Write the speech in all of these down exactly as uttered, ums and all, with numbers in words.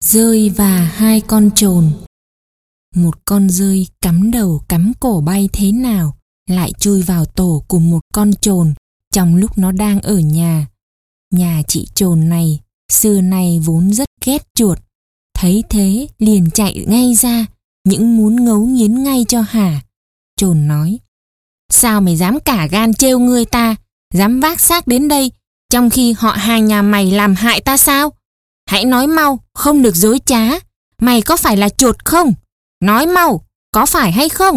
Dơi và hai con chồn. Một con dơi cắm đầu cắm cổ bay thế nào lại chui vào tổ của một con chồn trong lúc nó đang ở nhà. Nhà chị chồn này xưa nay vốn rất ghét chuột, thấy thế liền chạy ngay ra, những muốn ngấu nghiến ngay cho hả. Chồn nói: "Sao mày dám cả gan trêu người ta, dám vác xác đến đây, trong khi họ hàng nhà mày làm hại ta sao? Hãy nói mau, không được dối trá. Mày có phải là chuột không? Nói mau, có phải hay không?"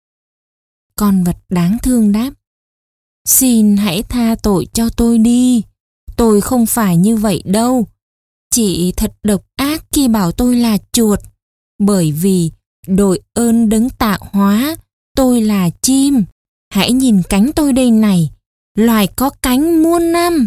Con vật đáng thương đáp: "Xin hãy tha tội cho tôi đi. Tôi không phải như vậy đâu. Chị thật độc ác khi bảo tôi là chuột. Bởi vì đội ơn đấng tạo hóa, tôi là chim. Hãy nhìn cánh tôi đây này, loài có cánh muôn năm."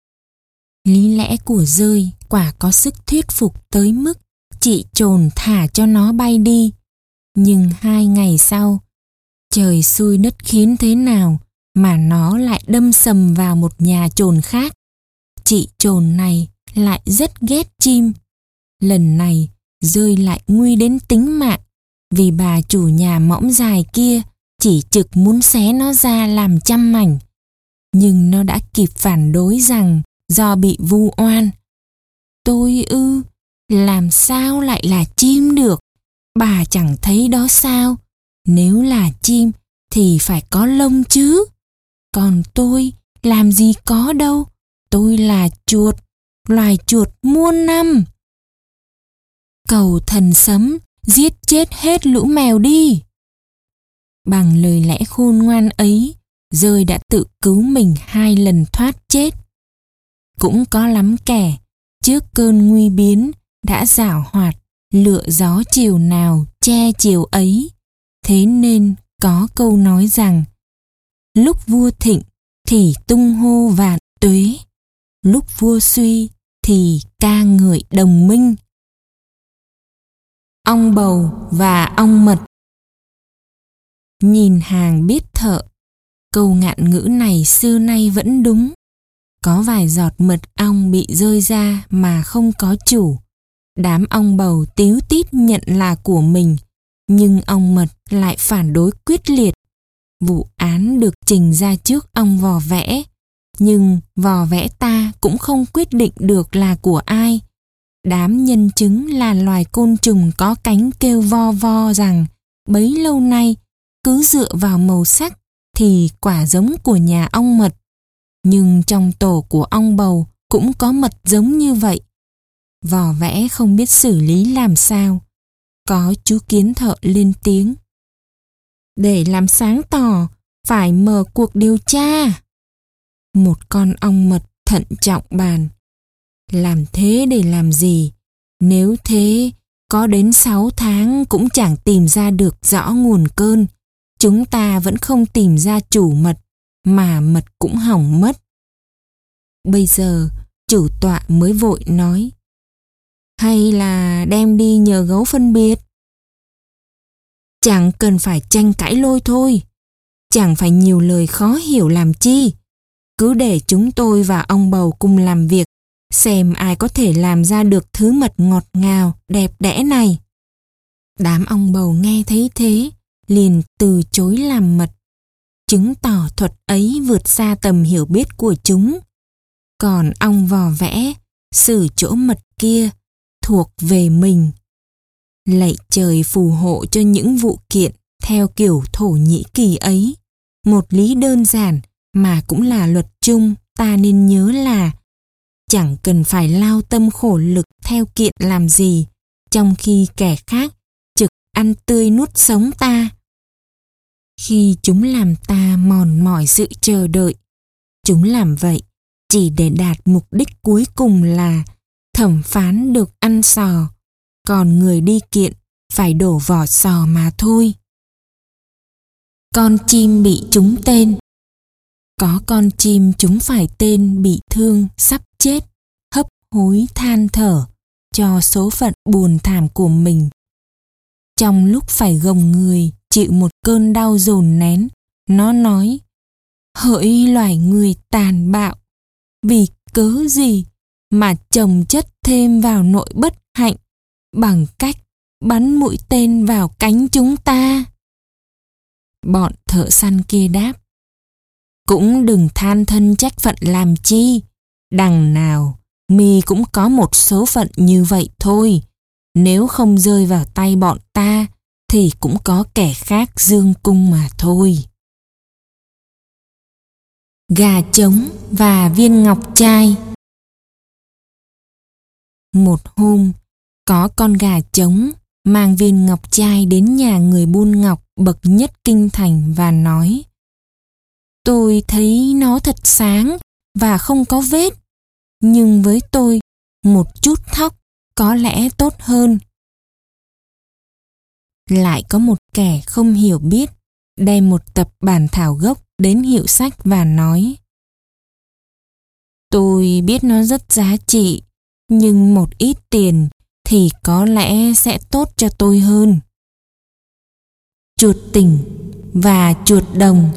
Lý lẽ của dơi quả có sức thuyết phục tới mức chị chồn thả cho nó bay đi. Nhưng hai ngày sau, trời xui đất khiến thế nào mà nó lại đâm sầm vào một nhà chồn khác. Chị chồn này lại rất ghét chim. Lần này dơi lại nguy đến tính mạng, vì bà chủ nhà mõm dài kia chỉ trực muốn xé nó ra làm trăm mảnh. Nhưng nó đã kịp phản đối rằng do bị vu oan. "Tôi ư, làm sao lại là chim được? Bà chẳng thấy đó sao? Nếu là chim thì phải có lông chứ. Còn tôi làm gì có đâu. Tôi là chuột, loài chuột muôn năm. Cầu thần sấm giết chết hết lũ mèo đi." Bằng lời lẽ khôn ngoan ấy, dơi đã tự cứu mình hai lần thoát chết. Cũng có lắm kẻ trước cơn nguy biến đã giảo hoạt lựa gió chiều nào che chiều ấy. Thế nên có câu nói rằng: lúc vua thịnh thì tung hô vạn tuế, lúc vua suy thì ca ngợi đồng minh. Ong bầu và ong mật. Nhìn hàng biết thợ, câu ngạn ngữ này xưa nay vẫn đúng. Có vài giọt mật ong bị rơi ra mà không có chủ. Đám ong bầu tíu tít nhận là của mình, nhưng ong mật lại phản đối quyết liệt. Vụ án được trình ra trước ong vò vẽ, nhưng vò vẽ ta cũng không quyết định được là của ai. Đám nhân chứng là loài côn trùng có cánh kêu vo vo rằng bấy lâu nay cứ dựa vào màu sắc thì quả giống của nhà ong mật. Nhưng trong tổ của ong bầu cũng có mật giống như vậy. Vò vẽ không biết xử lý làm sao. Có chú kiến thợ lên tiếng: "Để làm sáng tỏ, phải mở cuộc điều tra." Một con ong mật thận trọng bàn: "Làm thế để làm gì? Nếu thế, có đến sáu tháng cũng chẳng tìm ra được rõ nguồn cơn. Chúng ta vẫn không tìm ra chủ mật, mà mật cũng hỏng mất." Bây giờ chủ tọa mới vội nói: "Hay là đem đi nhờ gấu phân biệt?" Chẳng cần phải tranh cãi lôi thôi. Chẳng phải nhiều lời khó hiểu làm chi. Cứ để chúng tôi và ong bầu cùng làm việc, xem ai có thể làm ra được thứ mật ngọt ngào, đẹp đẽ này. Đám ong bầu nghe thấy thế, liền từ chối làm mật, chứng tỏ thuật ấy vượt xa tầm hiểu biết của chúng. Còn ong vò vẽ, xử chỗ mật kia thuộc về mình. Lạy trời phù hộ cho những vụ kiện theo kiểu Thổ Nhĩ Kỳ ấy. Một lý đơn giản mà cũng là luật chung ta nên nhớ là chẳng cần phải lao tâm khổ lực theo kiện làm gì, trong khi kẻ khác trực ăn tươi nuốt sống ta. Khi chúng làm ta mòn mỏi sự chờ đợi, chúng làm vậy chỉ để đạt mục đích cuối cùng là thẩm phán được ăn sò, còn người đi kiện phải đổ vỏ sò mà thôi. Con chim bị trúng tên. Có con chim trúng phải tên bị thương sắp chết, hấp hối than thở cho số phận buồn thảm của mình. Trong lúc phải gồng người chịu một cơn đau dồn nén, nó nói: "Hỡi loài người tàn bạo, vì cớ gì mà chồng chất thêm vào nỗi bất hạnh bằng cách bắn mũi tên vào cánh chúng ta. Bọn thợ săn kia đáp, cũng đừng than thân trách phận làm chi, đằng nào mi cũng có một số phận như vậy thôi. Nếu không rơi vào tay bọn ta thì cũng có kẻ khác dương cung mà thôi. Gà trống và viên ngọc trai. Một hôm, có con gà trống mang viên ngọc trai đến nhà người buôn ngọc bậc nhất kinh thành và nói: Tôi thấy nó thật sáng và không có vết, nhưng với tôi, một chút thóc có lẽ tốt hơn. Lại có một kẻ không hiểu biết đem một tập bản thảo gốc đến hiệu sách và nói: Tôi biết nó rất giá trị, nhưng một ít tiền thì có lẽ sẽ tốt cho tôi hơn. Chuột tỉnh và chuột đồng.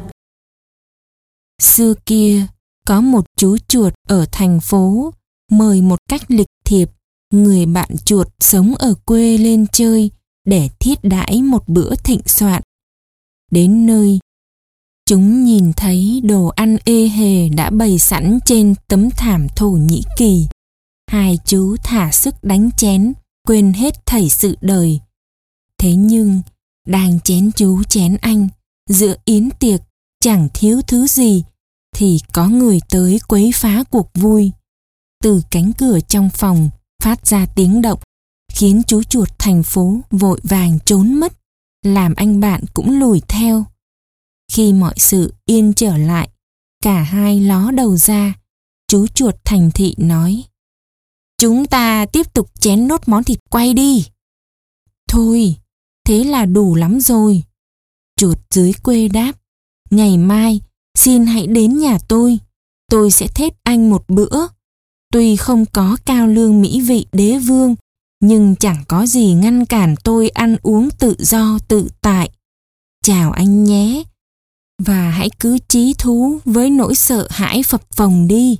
Xưa kia, có một chú chuột ở thành phố mời một cách lịch thiệp người bạn chuột sống ở quê lên chơi để thiết đãi một bữa thịnh soạn. Đến nơi, chúng nhìn thấy đồ ăn ê hề đã bày sẵn trên tấm thảm Thổ Nhĩ Kỳ. Hai chú thả sức đánh chén, quên hết thảy sự đời. Thế nhưng, đang chén chú chén anh, giữa yến tiệc chẳng thiếu thứ gì, thì có người tới quấy phá cuộc vui. Từ cánh cửa trong phòng phát ra tiếng động, khiến chú chuột thành phố vội vàng trốn mất, làm anh bạn cũng lùi theo. Khi mọi sự yên trở lại, cả hai ló đầu ra, chú chuột thành thị nói: Chúng ta tiếp tục chén nốt món thịt quay đi. Thôi, thế là đủ lắm rồi. Chuột dưới quê đáp: Ngày mai, xin hãy đến nhà tôi. Tôi sẽ thết anh một bữa. Tuy không có cao lương mỹ vị đế vương, nhưng chẳng có gì ngăn cản tôi ăn uống tự do tự tại. Chào anh nhé. Và hãy cứ chí thú với nỗi sợ hãi phập phồng đi.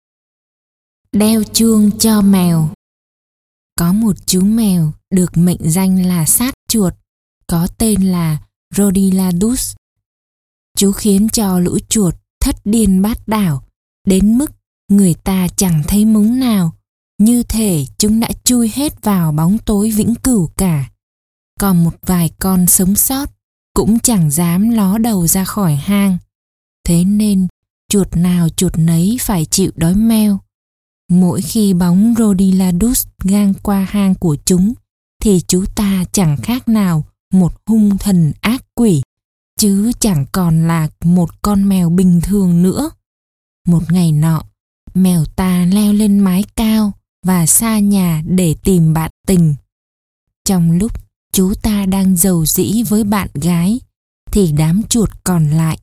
Đeo chuông cho mèo. Có một chú mèo được mệnh danh là sát chuột, có tên là Rodiladus. Chú khiến cho lũ chuột thất điên bát đảo, đến mức người ta chẳng thấy mống nào, như thể chúng đã chui hết vào bóng tối vĩnh cửu cả. Còn một vài con sống sót cũng chẳng dám ló đầu ra khỏi hang. Thế nên chuột nào chuột nấy phải chịu đói meo. Mỗi khi bóng Rodiladus ngang qua hang của chúng, thì chú ta chẳng khác nào một hung thần ác quỷ, chứ chẳng còn là một con mèo bình thường nữa. Một ngày nọ, mèo ta leo lên mái cao và xa nhà để tìm bạn tình. Trong lúc chú ta đang rầu rĩ với bạn gái, thì đám chuột còn lại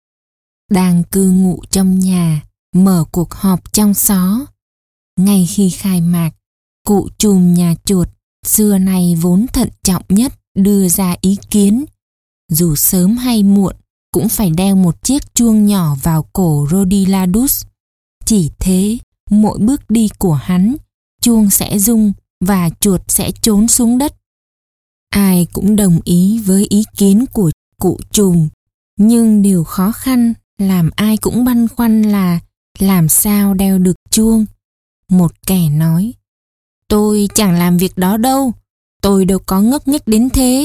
đang cư ngụ trong nhà mở cuộc họp trong xó. Ngay khi khai mạc, cụ trùm nhà chuột xưa nay vốn thận trọng nhất đưa ra ý kiến: dù sớm hay muộn cũng phải đeo một chiếc chuông nhỏ vào cổ Rodiladus. Chỉ thế, mỗi bước đi của hắn, chuông sẽ rung và chuột sẽ trốn xuống đất. Ai cũng đồng ý với ý kiến của cụ trùm, nhưng điều khó khăn làm ai cũng băn khoăn là làm sao đeo được chuông. Một kẻ nói: Tôi chẳng làm việc đó đâu, tôi đâu có ngốc nghếch đến thế.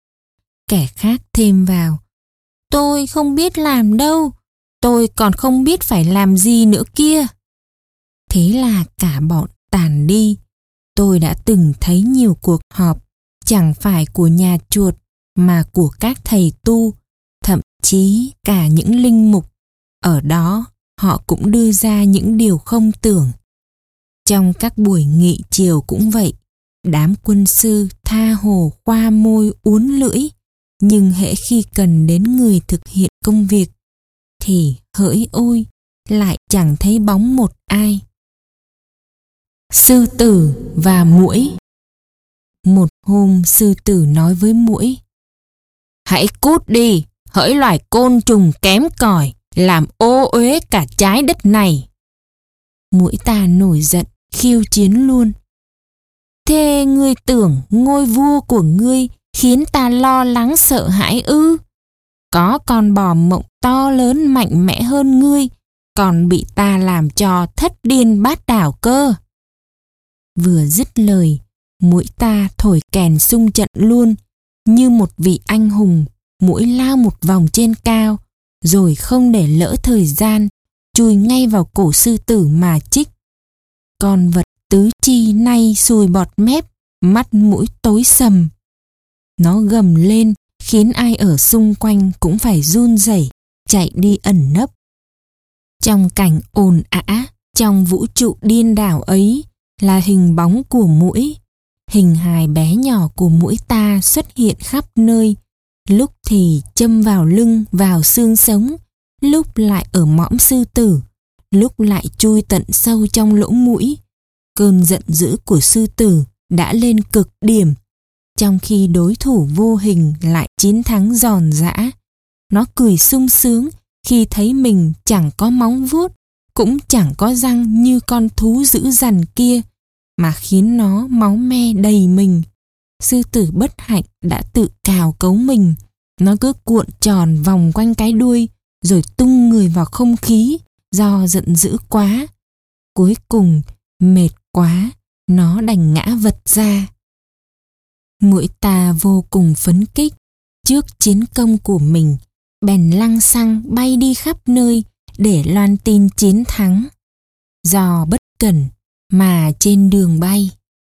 Kẻ khác thêm vào: Tôi không biết làm đâu, tôi còn không biết phải làm gì nữa kia. Thế là cả bọn tản đi. Tôi đã từng thấy nhiều cuộc họp, chẳng phải của nhà chuột mà của các thầy tu, thậm chí cả những linh mục. Ở đó họ cũng đưa ra những điều không tưởng. Trong các buổi nghị chiều cũng vậy, đám quân sư tha hồ khoa môi uốn lưỡi, nhưng hễ khi cần đến người thực hiện công việc thì hỡi ôi, lại chẳng thấy bóng một ai. Sư tử và muỗi. Một hôm sư tử nói với muỗi: Hãy cút đi, hỡi loài côn trùng kém cỏi, làm ô uế cả trái đất này. Muỗi ta nổi giận, khiêu chiến luôn: Thế ngươi tưởng ngôi vua của ngươi khiến ta lo lắng sợ hãi ư? Có con bò mộng to lớn mạnh mẽ hơn ngươi, còn bị ta làm cho thất điên bát đảo cơ. Vừa dứt lời, muỗi ta thổi kèn xung trận luôn, như một vị anh hùng. Muỗi lao một vòng trên cao, rồi không để lỡ thời gian, chui ngay vào cổ sư tử mà chích. Con vật tứ chi nay sùi bọt mép, mắt mũi tối sầm. Nó gầm lên khiến ai ở xung quanh cũng phải run rẩy, chạy đi ẩn nấp. Trong cảnh ồn ào, trong vũ trụ điên đảo ấy là hình bóng của muỗi. Hình hài bé nhỏ của muỗi ta xuất hiện khắp nơi, lúc thì châm vào lưng, vào xương sống, lúc lại ở mõm sư tử, lúc lại chui tận sâu trong lỗ mũi. Cơn giận dữ của sư tử đã lên cực điểm, trong khi đối thủ vô hình lại chiến thắng giòn giã. Nó cười sung sướng khi thấy mình chẳng có móng vuốt, cũng chẳng có răng như con thú dữ dằn kia, mà khiến nó máu me đầy mình. Sư tử bất hạnh đã tự cào cấu mình. Nó cứ cuộn tròn vòng quanh cái đuôi, rồi tung người vào không khí do giận dữ quá. Cuối cùng, mệt quá, nó đành ngã vật ra. Muỗi ta vô cùng phấn khích trước chiến công của mình, bèn lăng xăng bay đi khắp nơi để loan tin chiến thắng. Do bất cẩn mà trên đường bay,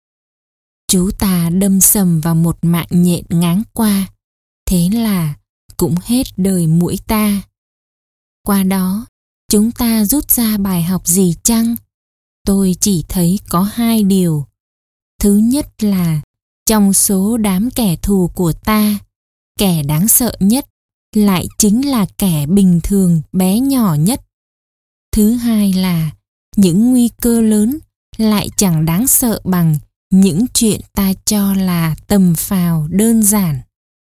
chú ta đâm sầm vào một mạng nhện ngáng qua. Thế là cũng hết đời muỗi ta. Qua đó, chúng ta rút ra bài học gì chăng? Tôi chỉ thấy có hai điều. Thứ nhất là trong số đám kẻ thù của ta, kẻ đáng sợ nhất lại chính là kẻ bình thường bé nhỏ nhất. Thứ hai là những nguy cơ lớn lại chẳng đáng sợ bằng những chuyện ta cho là tầm phào đơn giản.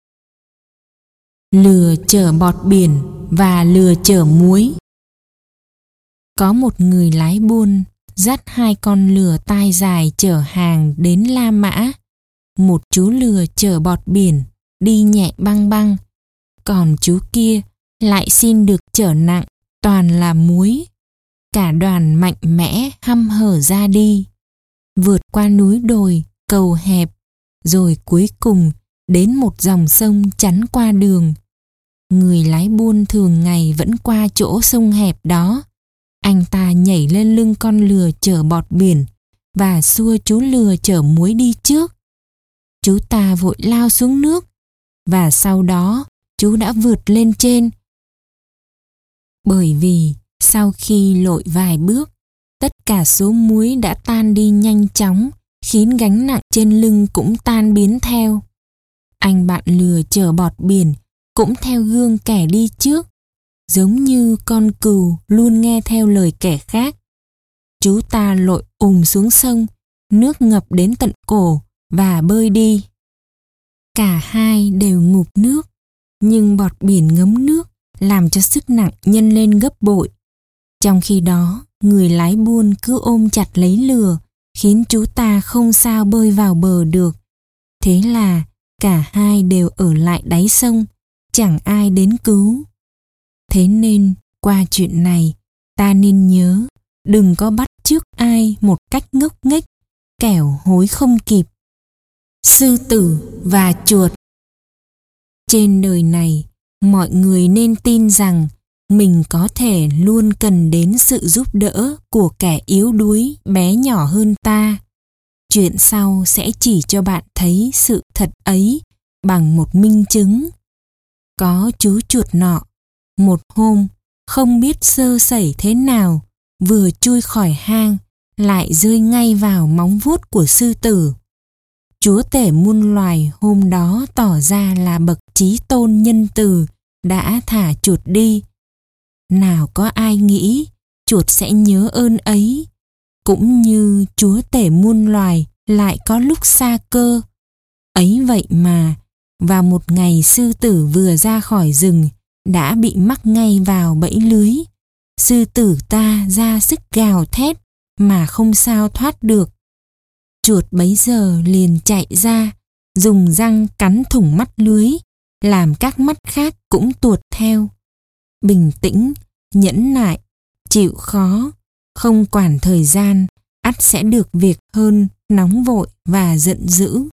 Lừa chở bọt biển và lừa chở muối. Có một người lái buôn dắt hai con lừa tai dài chở hàng đến La Mã. Một chú lừa chở bọt biển đi nhẹ băng băng, còn chú kia lại xin được chở nặng toàn là muối. Cả đoàn mạnh mẽ hăm hở ra đi, vượt qua núi đồi, cầu hẹp, rồi cuối cùng đến một dòng sông chắn qua đường. Người lái buôn thường ngày vẫn qua chỗ sông hẹp đó. Anh ta nhảy lên lưng con lừa chở bọt biển và xua chú lừa chở muối đi trước. Chú ta vội lao xuống nước, và sau đó chú đã vượt lên trên. Bởi vì sau khi lội vài bước, tất cả số muối đã tan đi nhanh chóng, khiến gánh nặng trên lưng cũng tan biến theo. Anh bạn lừa chở bọt biển cũng theo gương kẻ đi trước, giống như con cừu luôn nghe theo lời kẻ khác. Chú ta lội ùm xuống sông, nước ngập đến tận cổ và bơi đi. Cả hai đều ngụp nước, nhưng bọt biển ngấm nước làm cho sức nặng nhân lên gấp bội. Trong khi đó, người lái buôn cứ ôm chặt lấy lừa, khiến chú ta không sao bơi vào bờ được. Thế là cả hai đều ở lại đáy sông, chẳng ai đến cứu. Thế nên, qua chuyện này, ta nên nhớ, đừng có bắt chước ai một cách ngốc nghếch, kẻo hối không kịp. Sư tử và chuột. Trên đời này, mọi người nên tin rằng mình có thể luôn cần đến sự giúp đỡ của kẻ yếu đuối bé nhỏ hơn ta. Chuyện sau sẽ chỉ cho bạn thấy sự thật ấy bằng một minh chứng. Có chú chuột nọ, một hôm không biết sơ sẩy thế nào, vừa chui khỏi hang lại rơi ngay vào móng vuốt của sư tử. Chúa tể muôn loài hôm đó tỏ ra là bậc chí tôn nhân từ đã thả chuột đi. Nào có ai nghĩ chuột sẽ nhớ ơn ấy, cũng như chúa tể muôn loài lại có lúc xa cơ. Ấy vậy mà, vào một ngày sư tử vừa ra khỏi rừng đã bị mắc ngay vào bẫy lưới. Sư tử ta ra sức gào thét mà không sao thoát được. chuột bấy giờ liền chạy ra, dùng răng cắn thủng mắt lưới, làm các mắt khác cũng tuột theo. Bình tĩnh, nhẫn nại, chịu khó, không quản thời gian, ắt sẽ được việc hơn nóng vội và giận dữ.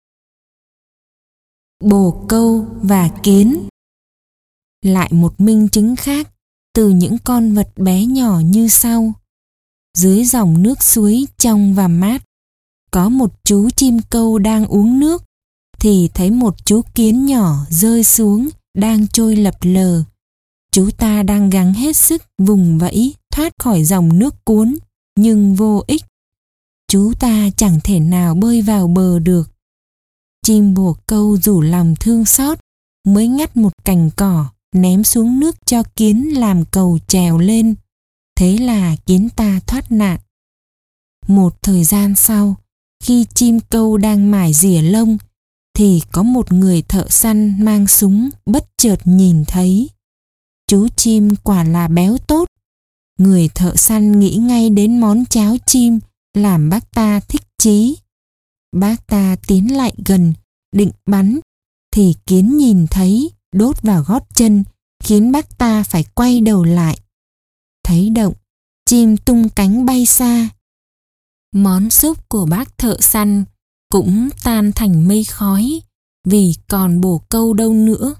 Bồ câu và kiến. Lại một minh chứng khác từ những con vật bé nhỏ như sau. Dưới dòng nước suối trong và mát, có một chú chim câu đang uống nước, thì thấy một chú kiến nhỏ rơi xuống đang trôi lập lờ. Chú ta đang gắng hết sức vùng vẫy thoát khỏi dòng nước cuốn, nhưng vô ích. Chú ta chẳng thể nào bơi vào bờ được. Chim bồ câu rủ lòng thương xót, mới ngắt một cành cỏ ném xuống nước cho kiến làm cầu trèo lên. Thế là kiến ta thoát nạn. Một thời gian sau, khi chim câu đang mải rỉa lông, thì có một người thợ săn mang súng bất chợt nhìn thấy. Chú chim quả là béo tốt. Người thợ săn nghĩ ngay đến món cháo chim làm bác ta thích chí. Bác ta tiến lại gần, định bắn, thì kiến nhìn thấy, đốt vào gót chân, khiến bác ta phải quay đầu lại. Thấy động, chim tung cánh bay xa. Món súp của bác thợ săn cũng tan thành mây khói, vì còn bồ câu đâu nữa.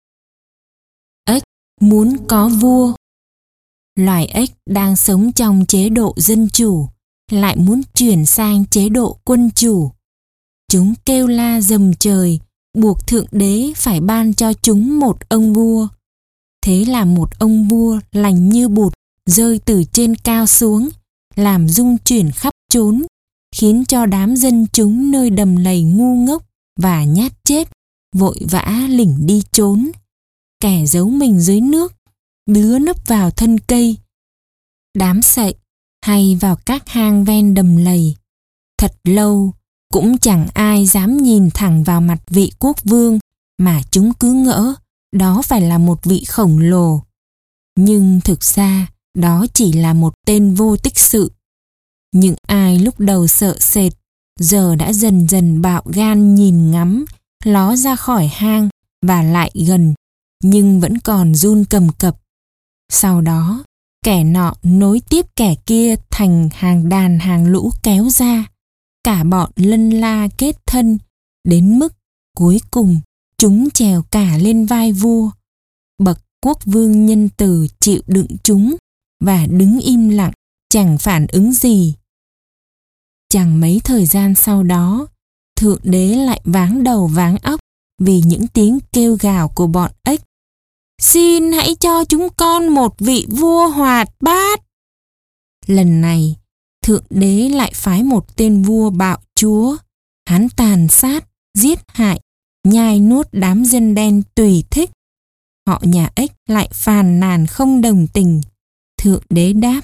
Ếch muốn có vua. Loài ếch đang sống trong chế độ dân chủ, lại muốn chuyển sang chế độ quân chủ. Chúng kêu la rầm trời, buộc Thượng Đế phải ban cho chúng một ông vua. Thế là một ông vua lành như bụt rơi từ trên cao xuống, làm rung chuyển khắp chốn, khiến cho đám dân chúng nơi đầm lầy ngu ngốc và nhát chết vội vã lỉnh đi trốn. Kẻ giấu mình dưới nước, đứa nấp vào thân cây, đám sậy hay vào các hang ven đầm lầy. Thật lâu cũng chẳng ai dám nhìn thẳng vào mặt vị quốc vương, mà chúng cứ ngỡ đó phải là một vị khổng lồ. Nhưng thực ra đó chỉ là một tên vô tích sự. Những ai lúc đầu sợ sệt, giờ đã dần dần bạo gan nhìn ngắm, ló ra khỏi hang và lại gần, nhưng vẫn còn run cầm cập. Sau đó, kẻ nọ nối tiếp kẻ kia thành hàng đàn hàng lũ kéo ra. Cả bọn lân la kết thân, đến mức cuối cùng chúng trèo cả lên vai vua. Bậc quốc vương nhân từ chịu đựng chúng và đứng im lặng, chẳng phản ứng gì. Chẳng mấy thời gian sau đó, Thượng Đế lại váng đầu váng óc vì những tiếng kêu gào của bọn ếch. Xin hãy cho chúng con một vị vua hoạt bát. Lần này, Thượng Đế lại phái một tên vua bạo chúa. Hắn tàn sát, giết hại, nhai nuốt đám dân đen tùy thích. Họ nhà ếch lại phàn nàn không đồng tình. Thượng Đế đáp: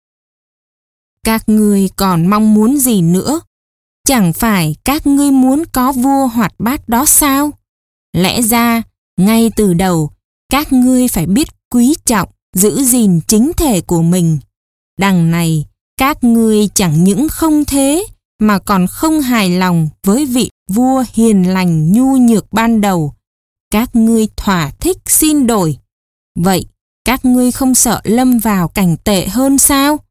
Các ngươi còn mong muốn gì nữa? Chẳng phải các ngươi muốn có vua hoạt bát đó sao? Lẽ ra, ngay từ đầu, các ngươi phải biết quý trọng, giữ gìn chính thể của mình. Đằng này, các ngươi chẳng những không thế, mà còn không hài lòng với vị vua hiền lành nhu nhược ban đầu. Các ngươi thỏa thích xin đổi. Vậy, các ngươi không sợ lâm vào cảnh tệ hơn sao?